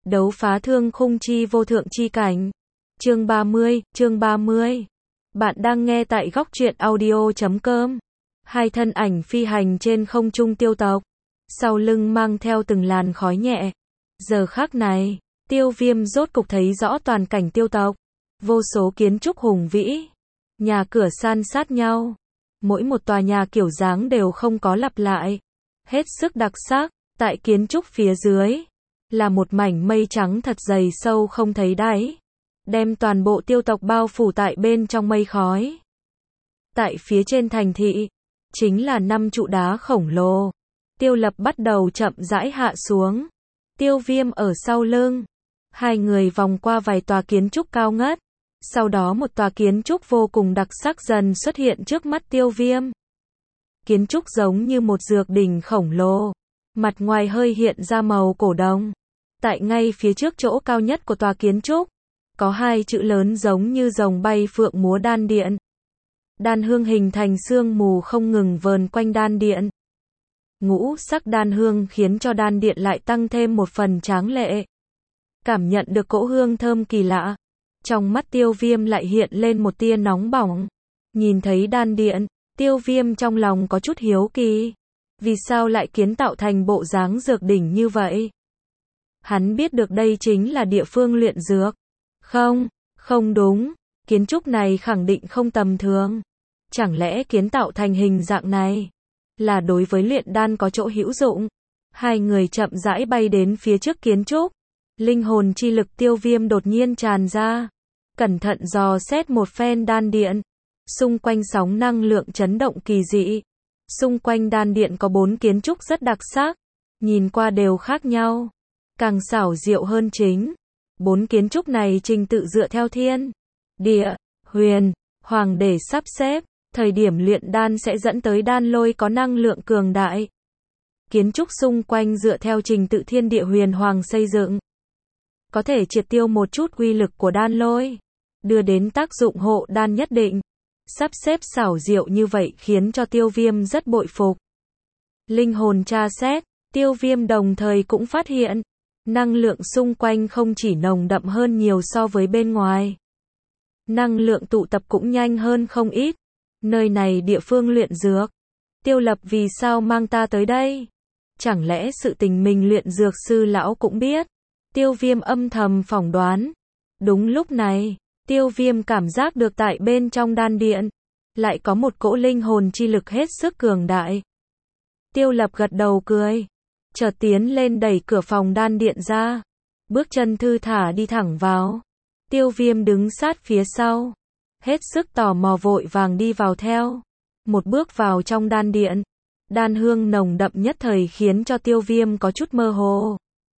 Đấu phá thương khung chi vô thượng chi cảnh. Chương 30. Bạn đang nghe tại góc truyện audio.com. Hai thân ảnh phi hành trên không trung tiêu tộc. Sau lưng mang theo từng làn khói nhẹ. Giờ khắc này, Tiêu Viêm rốt cục thấy rõ toàn cảnh tiêu tộc. Vô số kiến trúc hùng vĩ. Nhà cửa san sát nhau. Mỗi một tòa nhà kiểu dáng đều không có lặp lại. Hết sức đặc sắc. Tại kiến trúc phía dưới là một mảnh mây trắng thật dày sâu không thấy đáy, đem toàn bộ tiêu tộc bao phủ tại bên trong mây khói. Tại phía trên thành thị, chính là 5 trụ đá khổng lồ. Tiêu Lập bắt đầu chậm rãi hạ xuống. Tiêu Viêm ở sau lưng. Hai người vòng qua vài tòa kiến trúc cao ngất. Sau đó một tòa kiến trúc vô cùng đặc sắc dần xuất hiện trước mắt Tiêu Viêm. Kiến trúc giống như một dược đỉnh khổng lồ. Mặt ngoài hơi hiện ra màu cổ đồng. Tại ngay phía trước chỗ cao nhất của tòa kiến trúc, có hai chữ lớn giống như rồng bay phượng múa đan điện. Đan hương hình thành sương mù không ngừng vờn quanh đan điện. Ngũ sắc đan hương khiến cho đan điện lại tăng thêm một phần tráng lệ. Cảm nhận được cỗ hương thơm kỳ lạ. Trong mắt Tiêu Viêm lại hiện lên một tia nóng bỏng. Nhìn thấy đan điện, Tiêu Viêm trong lòng có chút hiếu kỳ. Vì sao lại kiến tạo thành bộ dáng dược đỉnh như vậy? Hắn biết được đây chính là địa phương luyện dược. Không đúng. Kiến trúc này khẳng định không tầm thường. Chẳng lẽ kiến tạo thành hình dạng này là đối với luyện đan có chỗ hữu dụng? Hai người chậm rãi bay đến phía trước kiến trúc. Linh hồn chi lực Tiêu Viêm đột nhiên tràn ra. Cẩn thận dò xét một phen đan điện. Xung quanh sóng năng lượng chấn động kỳ dị. Xung quanh đan điện có 4 kiến trúc rất đặc sắc. Nhìn qua đều khác nhau. Càng xảo diệu hơn chính. 4 kiến trúc này trình tự dựa theo thiên, địa, huyền, hoàng để sắp xếp. Thời điểm luyện đan sẽ dẫn tới đan lôi có năng lượng cường đại. Kiến trúc xung quanh dựa theo trình tự thiên địa huyền hoàng xây dựng. Có thể triệt tiêu một chút uy lực của đan lôi. Đưa đến tác dụng hộ đan nhất định. Sắp xếp xảo diệu như vậy khiến cho Tiêu Viêm rất bội phục. Linh hồn tra xét, Tiêu Viêm đồng thời cũng phát hiện, năng lượng xung quanh không chỉ nồng đậm hơn nhiều so với bên ngoài. Năng lượng tụ tập cũng nhanh hơn không ít. Nơi này địa phương luyện dược. Tiêu Lập vì sao mang ta tới đây? Chẳng lẽ sự tình mình luyện dược sư lão cũng biết? Tiêu Viêm âm thầm phỏng đoán. Đúng lúc này, Tiêu Viêm cảm giác được tại bên trong đan điện, lại có một cỗ linh hồn chi lực hết sức cường đại. Tiêu Lập gật đầu cười, chợt tiến lên đẩy cửa phòng đan điện ra, bước chân thư thả đi thẳng vào. Tiêu Viêm đứng sát phía sau, hết sức tò mò vội vàng đi vào theo. Một bước vào trong đan điện, đan hương nồng đậm nhất thời khiến cho Tiêu Viêm có chút mơ hồ.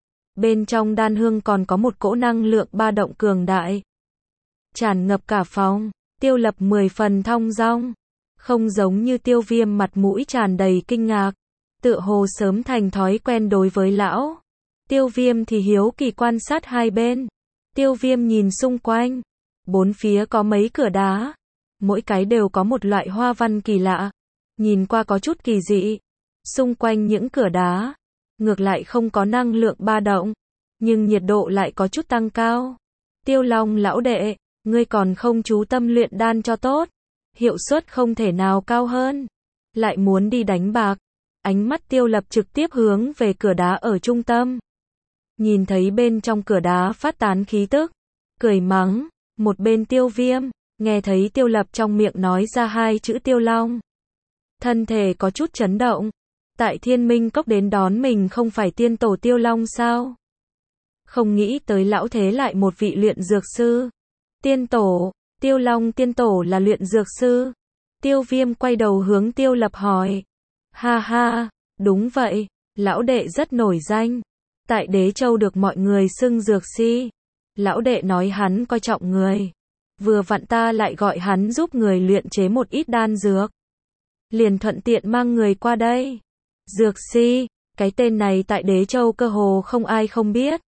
Bên trong đan hương còn có một cỗ năng lượng ba động cường đại. Tràn ngập cả phòng. Tiêu Lập 10 phần thong dong. Không giống như Tiêu Viêm mặt mũi tràn đầy kinh ngạc. Tựa hồ sớm thành thói quen đối với lão. Tiêu Viêm thì hiếu kỳ quan sát hai bên. Tiêu Viêm nhìn xung quanh. 4 phía có mấy cửa đá. Mỗi cái đều có một loại hoa văn kỳ lạ. Nhìn qua có chút kỳ dị. Xung quanh những cửa đá, ngược lại không có năng lượng ba động. Nhưng nhiệt độ lại có chút tăng cao. Tiêu Long lão đệ, ngươi còn không chú tâm luyện đan cho tốt. Hiệu suất không thể nào cao hơn. Lại muốn đi đánh bạc. Ánh mắt Tiêu Lập trực tiếp hướng về cửa đá ở trung tâm. Nhìn thấy bên trong cửa đá phát tán khí tức. Cười mắng. Một bên Tiêu Viêm, nghe thấy Tiêu Lập trong miệng nói ra hai chữ Tiêu Long. Thân thể có chút chấn động. Tại Thiên Minh Cốc đến đón mình không phải tiên tổ Tiêu Long sao? Không nghĩ tới lão thế lại một vị luyện dược sư. Tiên tổ, Tiêu Long tiên tổ là luyện dược sư. Tiêu Viêm quay đầu hướng Tiêu Lập hỏi. Ha ha, đúng vậy, lão đệ rất nổi danh. Tại Đế Châu được mọi người xưng dược si. Lão đệ nói hắn coi trọng người. Vừa vặn ta lại gọi hắn giúp người luyện chế một ít đan dược. Liền thuận tiện mang người qua đây. Dược si, cái tên này tại Đế Châu cơ hồ không ai không biết.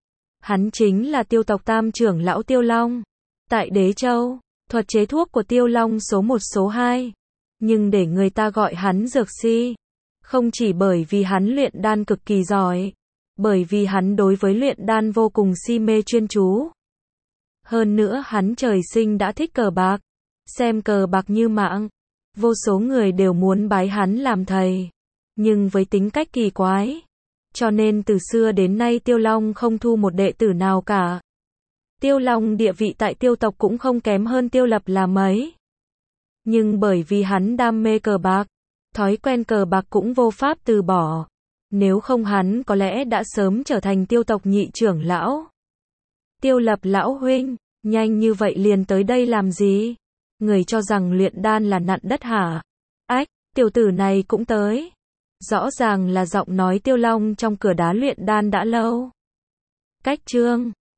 Hắn chính là Tiêu tộc tam trưởng lão Tiêu Long. Tại Đế Châu, thuật chế thuốc của Tiêu Long số 1 số 2. Nhưng để người ta gọi hắn dược si, không chỉ bởi vì hắn luyện đan cực kỳ giỏi, Bởi vì hắn đối với luyện đan vô cùng si mê chuyên chú. Hơn nữa hắn trời sinh đã thích cờ bạc, xem cờ bạc như mạng. Vô số người đều muốn bái hắn làm thầy. Nhưng với tính cách kỳ quái, cho nên từ xưa đến nay Tiêu Long không thu một đệ tử nào cả. Tiêu Long địa vị tại Tiêu tộc cũng không kém hơn Tiêu Lập là mấy. Nhưng bởi vì hắn đam mê cờ bạc, thói quen cờ bạc cũng vô pháp từ bỏ. Nếu không hắn có lẽ đã sớm trở thành Tiêu tộc nhị trưởng lão. Tiêu Lập lão huynh, nhanh như vậy liền tới đây làm gì? Người cho rằng luyện đan là nặn đất hả? Ách, tiểu tử này cũng tới. Rõ ràng là giọng nói Tiêu Long trong cửa đá luyện đan đã lâu. Cách chương